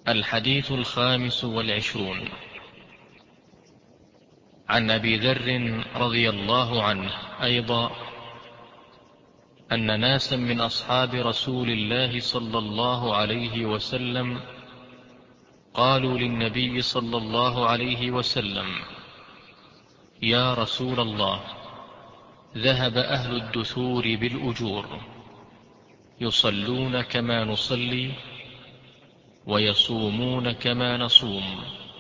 الحديث 25. عن أبي ذر رضي الله عنه أيضا أن ناسا من أصحاب رسول الله صلى الله عليه وسلم قالوا للنبي صلى الله عليه وسلم: يا رسول الله، ذهب أهل الدثور بالأجور، يصلون كما نصلي ويصومون كما نصوم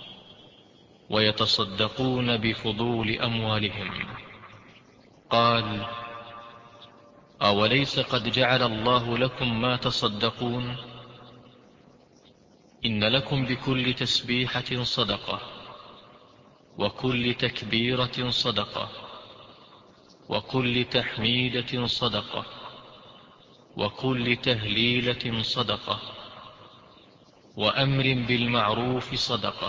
ويتصدقون بفضول أموالهم. قال: أوليس قد جعل الله لكم ما تصدقون؟ إن لكم بكل تسبيحة صدقة، وكل تكبيرة صدقة، وكل تحميدة صدقة، وكل تهليلة صدقة، وأمر بالمعروف صدقة،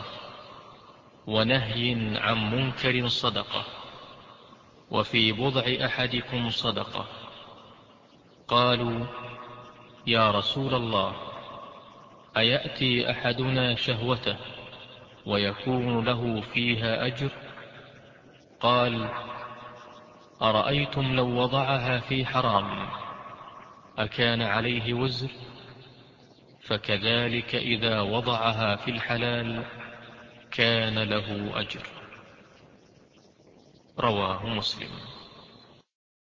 ونهي عن منكر صدقة، وفي بضع أحدكم صدقة. قالوا: يا رسول الله، أيأتي أحدنا شهوته ويكون له فيها أجر؟ قال: أرأيتم لو وضعها في حرام أكان عليه وزر؟ فكذلك إذا وضعها في الحلال كان له أجر. رواه مسلم.